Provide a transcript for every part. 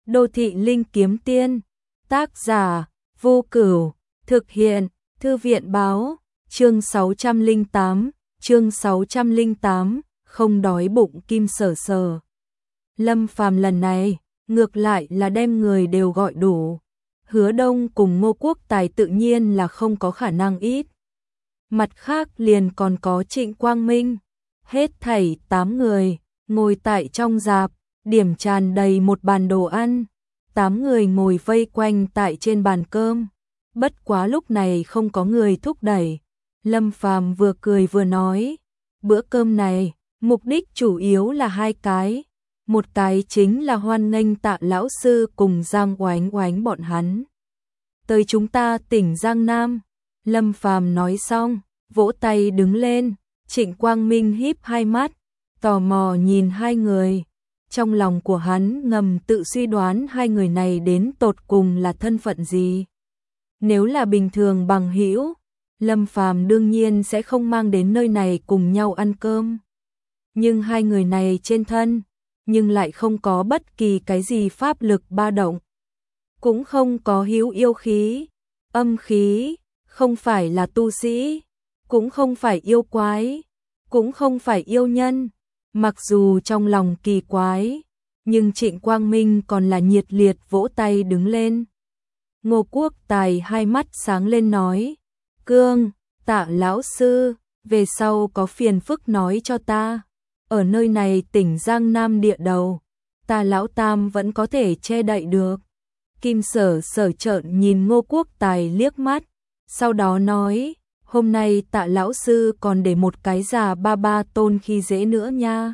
Đô thị linh kiếm tiên, tác giả, Vô Cửu, thực hiện, Thư viện báo, chương 608, không đói bụng Kim Sở Sở. Lâm Phàm lần này, ngược lại là đem người đều gọi đủ. Hứa Đông cùng Ngô Quốc Tài tự nhiên là không có khả năng ít. Mặt khác liền còn có Trịnh Quang Minh, hết thảy 8 người, ngồi tại trong rạp, điểm tràn đầy một bàn đồ ăn. 8 người ngồi vây quanh tại trên bàn cơm. Bất quá lúc này không có người thúc đẩy. Lâm Phàm vừa cười vừa nói, bữa cơm này, mục đích chủ yếu là hai cái. Một cái chính là hoan nghênh Tạ lão sư cùng Giang Oánh Oánh bọn hắn tới chúng ta tỉnh Giang Nam. Lâm Phàm nói xong, vỗ tay đứng lên. Trịnh Quang Minh híp hai mắt, tò mò nhìn hai người. Trong lòng của hắn ngầm tự suy đoán hai người này đến tột cùng là thân phận gì. Nếu là bình thường bằng hữu, Lâm Phàm đương nhiên sẽ không mang đến nơi này cùng nhau ăn cơm. Nhưng hai người này trên thân, nhưng lại không có bất kỳ cái gì pháp lực ba động. Cũng không có hữu yêu khí, âm khí, không phải là tu sĩ, cũng không phải yêu quái, cũng không phải yêu nhân. Mặc dù trong lòng kỳ quái, nhưng Trịnh Quang Minh còn là nhiệt liệt vỗ tay đứng lên. Ngô Quốc Tài hai mắt sáng lên nói, Cương, Tạ lão sư, về sau có phiền phức nói cho ta. Ở nơi này tỉnh Giang Nam địa đầu, ta lão tam vẫn có thể che đậy được. Kim Sở Sở trợn nhìn Ngô Quốc Tài liếc mắt, sau đó nói, hôm nay Tạ lão sư còn để một cái già ba ba tôn khi dễ nữa nha.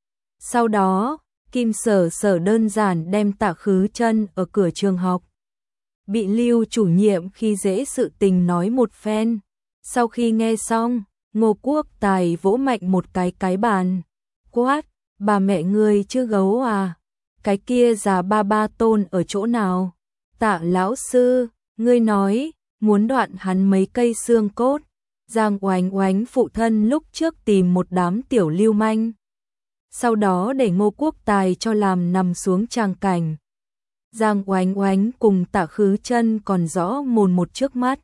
Sau đó, Kim Sở Sở đơn giản đem Tạ Khứ Chân ở cửa trường học bị Lưu chủ nhiệm khi dễ sự tình nói một phen. Sau khi nghe xong, Ngô Quốc Tài vỗ mạnh một cái bàn, quát, bà mẹ ngươi chứ gấu à, cái kia già ba ba tôn ở chỗ nào? Tạ lão sư, ngươi nói, muốn đoạn hắn mấy cây xương cốt. Giang Oánh Oánh phụ thân lúc trước tìm một đám tiểu lưu manh, sau đó để Ngô Quốc Tài cho làm nằm xuống tràng cảnh. Giang Oánh Oánh cùng Tạ Khứ Chân còn rõ mồn một trước mắt.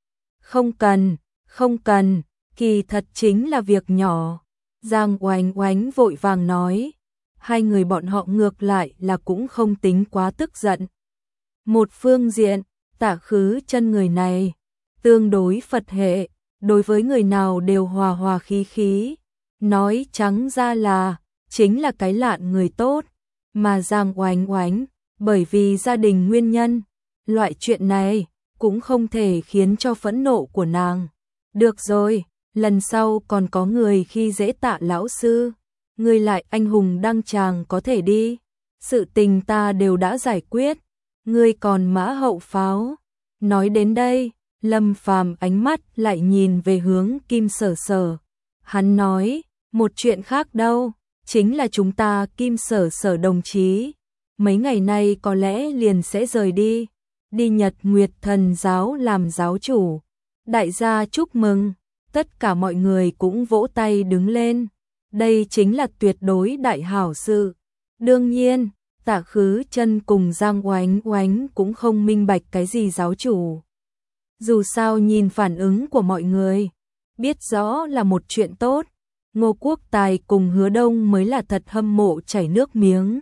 Không cần, kỳ thật chính là việc nhỏ. Giang Oánh Oánh vội vàng nói, hai người bọn họ ngược lại là cũng không tính quá tức giận. Một phương diện, Tạ Khứ Chân người này tương đối Phật hệ, đối với người nào đều hòa hòa khí khí, nói trắng ra là chính là cái lạn người tốt. Mà Giang Oánh Oánh, bởi vì gia đình nguyên nhân, loại chuyện này cũng không thể khiến cho phẫn nộ của nàng. Được rồi, lần sau còn có người khi dễ Tạ lão sư, ngươi lại anh hùng đăng tràng có thể đi. Sự tình ta đều đã giải quyết, ngươi còn mã hậu pháo. Nói đến đây, Lâm Phàm ánh mắt lại nhìn về hướng Kim Sở Sở. Hắn nói, một chuyện khác đâu, chính là chúng ta Kim Sở Sở đồng chí, mấy ngày nay có lẽ liền sẽ rời đi, đi Nhật Nguyệt Thần giáo làm giáo chủ. Đại gia chúc mừng, tất cả mọi người cũng vỗ tay đứng lên. Đây chính là tuyệt đối đại hảo sự. Đương nhiên, Tạ Khứ Chân cùng Giang Oánh Oánh cũng không minh bạch cái gì giáo chủ. Dù sao nhìn phản ứng của mọi người, biết rõ là một chuyện tốt. Ngô Quốc Tài cùng Hứa Đông mới là thật hâm mộ chảy nước miếng.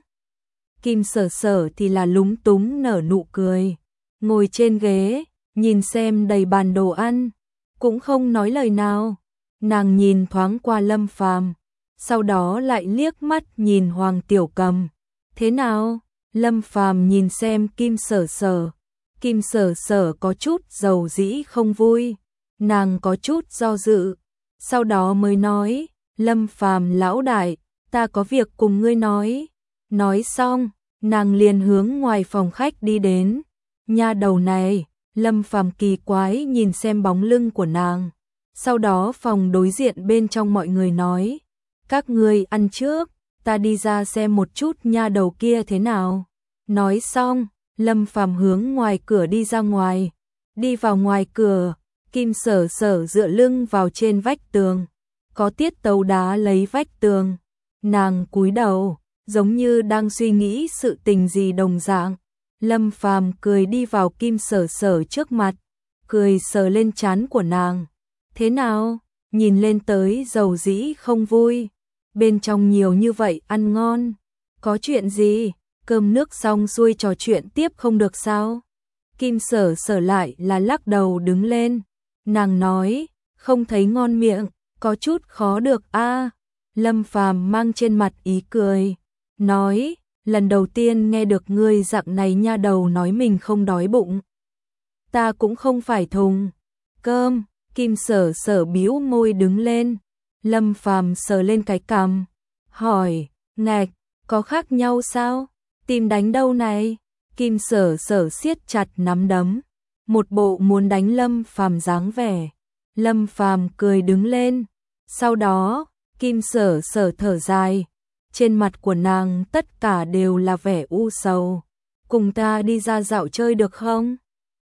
Kim Sở Sở thì là lúng túng nở nụ cười, ngồi trên ghế, nhìn xem đầy bàn đồ ăn, cũng không nói lời nào. Nàng nhìn thoáng qua Lâm Phàm, sau đó lại liếc mắt nhìn Hoàng Tiểu Cầm. Thế nào? Lâm Phàm nhìn xem Kim Sở Sở. Kim Sở Sở có chút dầu dĩ không vui, nàng có chút do dự, sau đó mới nói, Lâm Phàm lão đại, ta có việc cùng ngươi nói. Nói xong, nàng liền hướng ngoài phòng khách đi đến. Nha đầu này, Lâm Phàm kỳ quái nhìn xem bóng lưng của nàng. Sau đó phòng đối diện bên trong mọi người nói, các ngươi ăn trước, ta đi ra xem một chút nha đầu kia thế nào. Nói xong, Lâm Phàm hướng ngoài cửa đi ra ngoài. Đi vào ngoài cửa, Kim Sở Sở dựa lưng vào trên vách tường, có tiết tấu đá lấy vách tường. Nàng cúi đầu, giống như đang suy nghĩ sự tình gì đồng dạng. Lâm Phàm cười đi vào Kim Sở Sở trước mặt, cười sờ lên trán của nàng. Thế nào? Nhìn lên tới dầu dĩ không vui. Bên trong nhiều như vậy ăn ngon. Có chuyện gì? Cơm nước xong xuôi trò chuyện tiếp không được sao? Kim Sở Sở lại là lắc đầu đứng lên. Nàng nói, không thấy ngon miệng, có chút khó được a. Lâm Phàm mang trên mặt ý cười, nói, lần đầu tiên nghe được ngươi dạng này nha đầu nói mình không đói bụng. Ta cũng không phải thùng cơm. Kim Sở Sở bĩu môi đứng lên. Lâm Phàm sờ lên cái cằm, hỏi, ngạch, có khác nhau sao? Tìm đánh đâu này? Kim Sở Sở siết chặt nắm đấm, một bộ muốn đánh Lâm Phàm dáng vẻ. Lâm Phàm cười đứng lên. Sau đó, Kim Sở Sở thở dài, trên mặt của nàng tất cả đều là vẻ u sầu. Cùng ta đi ra dạo chơi được không?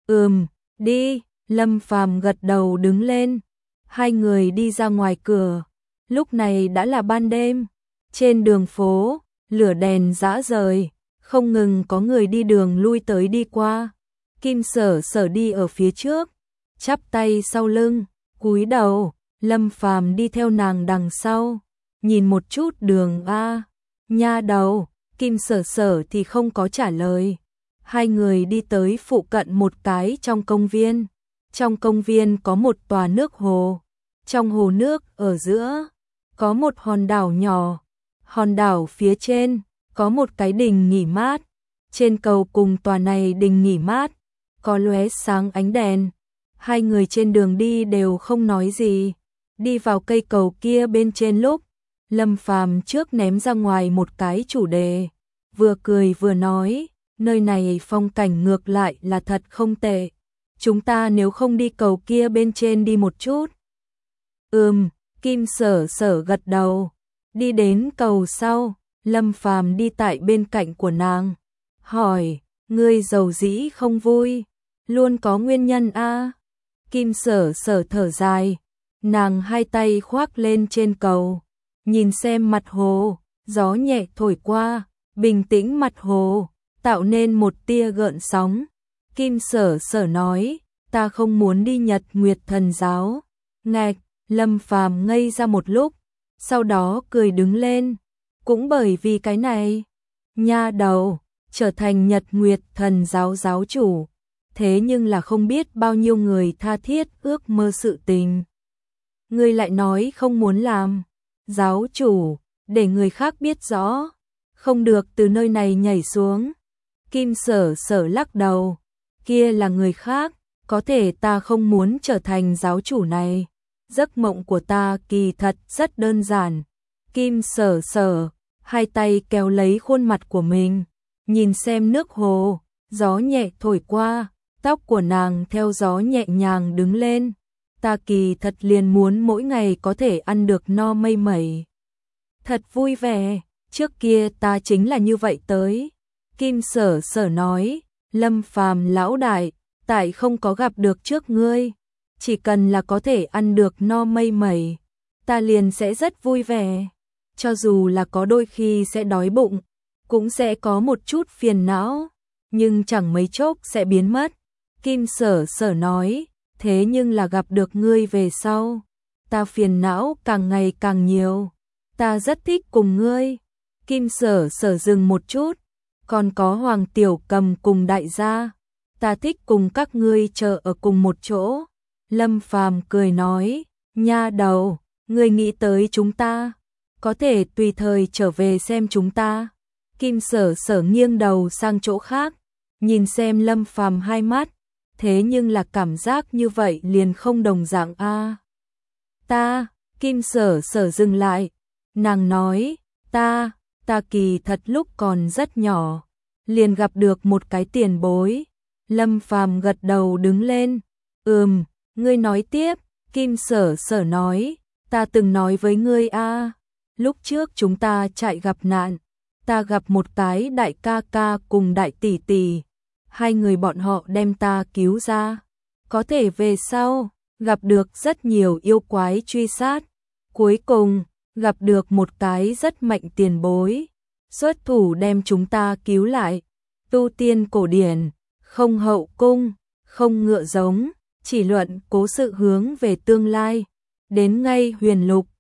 Đi. Lâm Phàm gật đầu đứng lên. Hai người đi ra ngoài cửa. Lúc này đã là ban đêm. Trên đường phố, lửa đèn rã rời, không ngừng có người đi đường lui tới đi qua. Kim Sở Sở đi ở phía trước, chắp tay sau lưng, cúi đầu. Lâm Phàm đi theo nàng đằng sau, nhìn một chút đường a. Nha đầu. Kim Sở Sở thì không có trả lời. Hai người đi tới phụ cận một cái trong công viên. Trong công viên có một tòa nước hồ. Trong hồ nước ở giữa có một hòn đảo nhỏ. Hòn đảo phía trên có một cái đình nghỉ mát. Trên cầu cùng tòa này đình nghỉ mát có lóe sáng ánh đèn. Hai người trên đường đi đều không nói gì. Đi vào cây cầu kia bên trên lúc, Lâm Phàm trước ném ra ngoài một cái chủ đề, vừa cười vừa nói, nơi này phong cảnh ngược lại là thật không tệ. Chúng ta nếu không đi cầu kia bên trên đi một chút? Kim Sở Sở gật đầu. Đi đến cầu sau, Lâm Phàm đi tại bên cạnh của nàng, hỏi, ngươi dầu dĩ không vui, luôn có nguyên nhân a? Kim Sở Sở thở dài, nàng hai tay khoác lên trên cầu, nhìn xem mặt hồ, gió nhẹ thổi qua, bình tĩnh mặt hồ, tạo nên một tia gợn sóng. Kim Sở Sở nói, ta không muốn đi Nhật Nguyệt Thần giáo. Ngạch. Lâm Phàm ngây ra một lúc, sau đó cười đứng lên. Cũng bởi vì cái này, nha đầu, trở thành Nhật Nguyệt Thần giáo giáo chủ, thế nhưng là không biết bao nhiêu người tha thiết ước mơ sự tình. Ngươi lại nói không muốn làm giáo chủ, để người khác biết rõ, không được từ nơi này nhảy xuống. Kim Sở Sở lắc đầu, kia là người khác, có thể ta không muốn trở thành giáo chủ này. Giấc mộng của ta kỳ thật rất đơn giản. Kim Sở Sở hai tay kéo lấy khuôn mặt của mình, nhìn xem nước hồ, gió nhẹ thổi qua, tóc của nàng theo gió nhẹ nhàng đứng lên. Ta kỳ thật liền muốn mỗi ngày có thể ăn được no mây mẩy. Thật vui vẻ, trước kia ta chính là như vậy tới. Kim Sở Sở nói, Lâm Phàm lão đại, tại không có gặp được trước ngươi. Chỉ cần là có thể ăn được no mây mẩy, ta liền sẽ rất vui vẻ. Cho dù là có đôi khi sẽ đói bụng, cũng sẽ có một chút phiền não, nhưng chẳng mấy chốc sẽ biến mất. Kim Sở Sở nói, thế nhưng là gặp được ngươi về sau, ta phiền não càng ngày càng nhiều. Ta rất thích cùng ngươi. Kim Sở Sở dừng một chút, còn có Hoàng Tiểu Cầm cùng đại gia, ta thích cùng các ngươi chờ ở cùng một chỗ. Lâm Phàm cười nói, nha đầu, ngươi nghĩ tới chúng ta, có thể tùy thời trở về xem chúng ta. Kim Sở Sở nghiêng đầu sang chỗ khác, nhìn xem Lâm Phàm hai mắt, thế nhưng là cảm giác như vậy liền không đồng dạng a. Kim Sở Sở dừng lại, nàng nói, ta kỳ thật lúc còn rất nhỏ, liền gặp được một cái tiền bối. Lâm Phàm gật đầu đứng lên, ngươi nói tiếp. Kim Sở Sở nói, ta từng nói với ngươi a, lúc trước chúng ta chạy gặp nạn, ta gặp một cái đại ca ca cùng đại tỷ tỷ, hai người bọn họ đem ta cứu ra. Có thể về sau, gặp được rất nhiều yêu quái truy sát, cuối cùng, gặp được một cái rất mạnh tiền bối. xuất thủ đem chúng ta cứu lại. Tu tiên cổ điển, không hậu cung, không ngựa giống, chỉ luận cố sự hướng về tương lai. Đến ngay huyền lục,